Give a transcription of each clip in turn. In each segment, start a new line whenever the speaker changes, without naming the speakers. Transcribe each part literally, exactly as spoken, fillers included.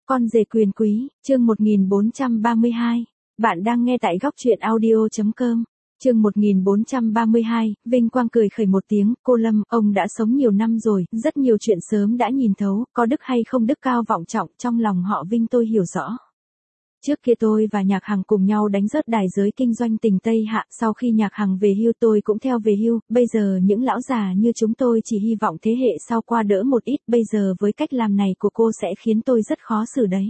Con rể quyền quý, chương một nghìn bốn trăm ba mươi hai. Bạn đang nghe tại góc truyện audio.com. Chương một nghìn bốn trăm ba mươi hai, Vinh Quang cười khẩy một tiếng, cô Lâm, ông đã sống nhiều năm rồi, rất nhiều chuyện sớm đã nhìn thấu, có đức hay không đức cao vọng trọng, trong lòng họ Vinh tôi hiểu rõ. Trước kia tôi và Nhạc Hằng cùng nhau đánh rớt đài giới kinh doanh tình Tây Hạ, sau khi Nhạc Hằng về hưu tôi cũng theo về hưu, bây giờ những lão già như chúng tôi chỉ hy vọng thế hệ sau qua đỡ một ít, bây giờ với cách làm này của cô sẽ khiến tôi rất khó xử đấy.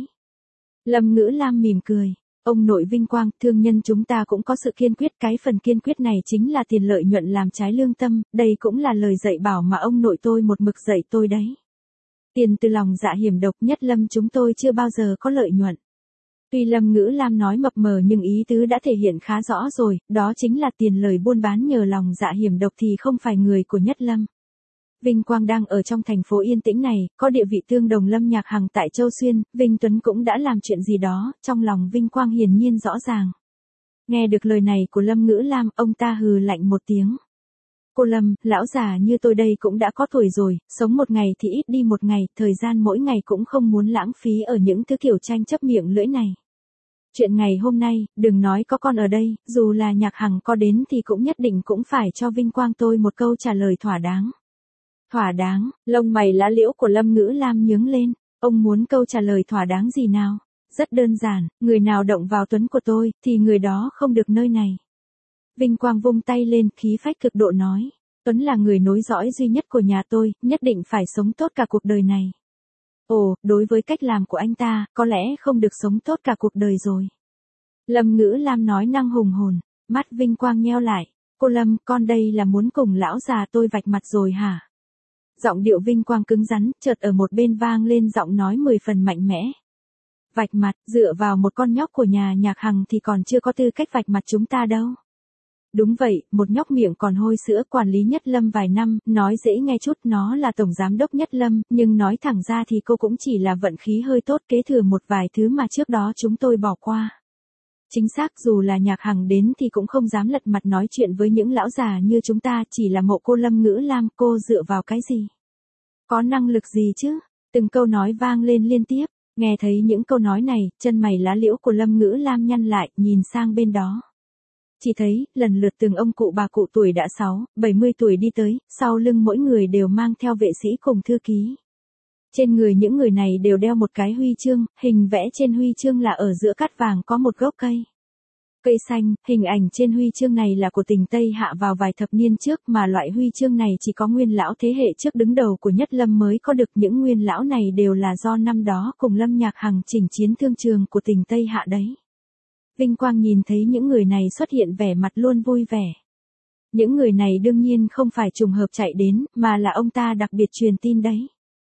Lâm Ngữ Lam mỉm cười. Ông nội Vinh Quang, thương nhân chúng ta cũng có sự kiên quyết, cái phần kiên quyết này chính là tiền lợi nhuận làm trái lương tâm, đây cũng là lời dạy bảo mà ông nội tôi một mực dạy tôi đấy. Tiền từ lòng dạ hiểm độc, Nhất Lâm chúng tôi chưa bao giờ có lợi nhuận. Tuy Lâm Ngữ Lam nói mập mờ nhưng ý tứ đã thể hiện khá rõ rồi, đó chính là tiền lời buôn bán nhờ lòng dạ hiểm độc thì không phải người của Nhất Lâm. Vinh Quang đang ở trong thành phố yên tĩnh này, có địa vị tương đồng Lâm Nhạc Hằng tại Châu Xuyên, Vinh Tuấn cũng đã làm chuyện gì đó, trong lòng Vinh Quang hiển nhiên rõ ràng. Nghe được lời này của Lâm Ngữ Lam, ông ta hừ lạnh một tiếng. Cô Lâm, lão già như tôi đây cũng đã có tuổi rồi, sống một ngày thì ít đi một ngày, thời gian mỗi ngày cũng không muốn lãng phí ở những thứ kiểu tranh chấp miệng lưỡi này. Chuyện ngày hôm nay, đừng nói có con ở đây, dù là Nhạc Hằng có đến thì cũng nhất định cũng phải cho Vinh Quang tôi một câu trả lời thỏa đáng. Thỏa đáng, lông mày lá liễu của Lâm Ngữ Lam nhướng lên, ông muốn câu trả lời thỏa đáng gì nào? Rất đơn giản, người nào động vào Tuấn của tôi, thì người đó không được nơi này. Vinh Quang vung tay lên, khí phách cực độ nói, Tuấn là người nối dõi duy nhất của nhà tôi, nhất định phải sống tốt cả cuộc đời này. Ồ, đối với cách làm của anh ta, có lẽ không được sống tốt cả cuộc đời rồi. Lâm Ngữ Lam nói năng hùng hồn, mắt Vinh Quang nheo lại, cô Lâm, con đây là muốn cùng lão già tôi vạch mặt rồi hả? Giọng điệu Vinh Quang cứng rắn, chợt ở một bên vang lên giọng nói mười phần mạnh mẽ. Vạch mặt, dựa vào một con nhóc của nhà Nhạc Hằng thì còn chưa có tư cách vạch mặt chúng ta đâu. Đúng vậy, một nhóc miệng còn hôi sữa quản lý Nhất Lâm vài năm, nói dễ nghe chút nó là tổng giám đốc Nhất Lâm, nhưng nói thẳng ra thì cô cũng chỉ là vận khí hơi tốt kế thừa một vài thứ mà trước đó chúng tôi bỏ qua. Chính xác, dù là Nhạc Hằng đến thì cũng không dám lật mặt nói chuyện với những lão già như chúng ta, chỉ là mộ cô Lâm Ngữ Lam, cô dựa vào cái gì? Có năng lực gì chứ? Từng câu nói vang lên liên tiếp, nghe thấy những câu nói này, chân mày lá liễu của Lâm Ngữ Lam nhăn lại, nhìn sang bên đó. Chỉ thấy, lần lượt từng ông cụ bà cụ tuổi đã sáu, bảy mươi tuổi đi tới, sau lưng mỗi người đều mang theo vệ sĩ cùng thư ký. Trên người những người này đều đeo một cái huy chương, hình vẽ trên huy chương là ở giữa cát vàng có một gốc cây. Cây xanh, hình ảnh trên huy chương này là của tình Tây Hạ vào vài thập niên trước mà loại huy chương này chỉ có nguyên lão thế hệ trước đứng đầu của Nhất Lâm mới có được, những nguyên lão này đều là do năm đó cùng Lâm Nhạc Hằng chỉnh chiến thương trường của tình Tây Hạ đấy. Vinh Quang nhìn thấy những người này xuất hiện vẻ mặt luôn vui vẻ. Những người này đương nhiên không phải trùng hợp chạy đến, mà là ông ta đặc biệt truyền tin đấy.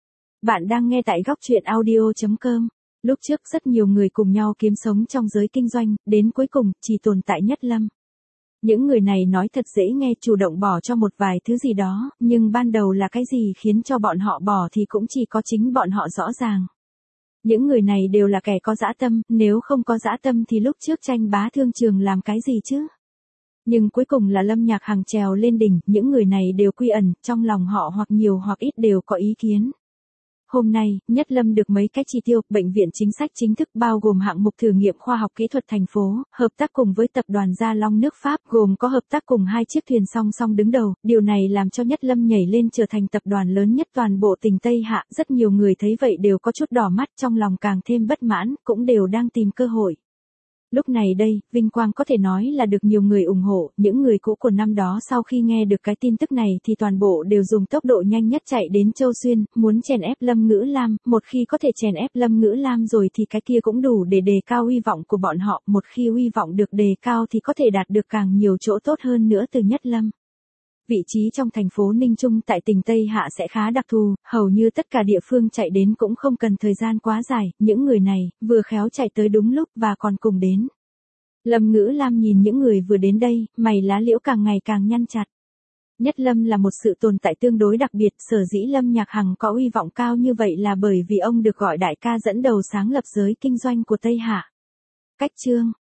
Bạn đang nghe tại góc truyện audio.com. Lúc trước rất nhiều người cùng nhau kiếm sống trong giới kinh doanh, đến cuối cùng, chỉ tồn tại Nhất Lâm. Những người này nói thật dễ nghe, chủ động bỏ cho một vài thứ gì đó, nhưng ban đầu là cái gì khiến cho bọn họ bỏ thì cũng chỉ có chính bọn họ rõ ràng. Những người này đều là kẻ có dã tâm, nếu không có dã tâm thì lúc trước tranh bá thương trường làm cái gì chứ? Nhưng cuối cùng là Lâm Nhạc Hằng trèo lên đỉnh, những người này đều quy ẩn, trong lòng họ hoặc nhiều hoặc ít đều có ý kiến. Hôm nay, Nhất Lâm được mấy cái chi tiêu, bệnh viện chính sách chính thức bao gồm hạng mục thử nghiệm khoa học kỹ thuật thành phố, hợp tác cùng với tập đoàn Gia Long nước Pháp, gồm có hợp tác cùng hai chiếc thuyền song song đứng đầu, điều này làm cho Nhất Lâm nhảy lên trở thành tập đoàn lớn nhất toàn bộ tỉnh Tây Hạ, rất nhiều người thấy vậy đều có chút đỏ mắt, trong lòng càng thêm bất mãn, cũng đều đang tìm cơ hội. Lúc này đây, Vinh Quang có thể nói là được nhiều người ủng hộ, những người cũ của năm đó sau khi nghe được cái tin tức này thì toàn bộ đều dùng tốc độ nhanh nhất chạy đến Châu Xuyên, muốn chèn ép Lâm Ngữ Lam, một khi có thể chèn ép Lâm Ngữ Lam rồi thì cái kia cũng đủ để đề cao uy vọng của bọn họ, một khi uy vọng được đề cao thì có thể đạt được càng nhiều chỗ tốt hơn nữa từ Nhất Lâm. Vị trí trong thành phố Ninh Trung tại tỉnh Tây Hạ sẽ khá đặc thù, hầu như tất cả địa phương chạy đến cũng không cần thời gian quá dài, những người này, vừa khéo chạy tới đúng lúc và còn cùng đến. Lâm Ngữ Lam nhìn những người vừa đến đây, mày lá liễu càng ngày càng nhăn chặt. Nhất Lâm là một sự tồn tại tương đối đặc biệt, sở dĩ Lâm Nhạc Hằng có uy vọng cao như vậy là bởi vì ông được gọi đại ca dẫn đầu sáng lập giới kinh doanh của Tây Hạ. Cách chương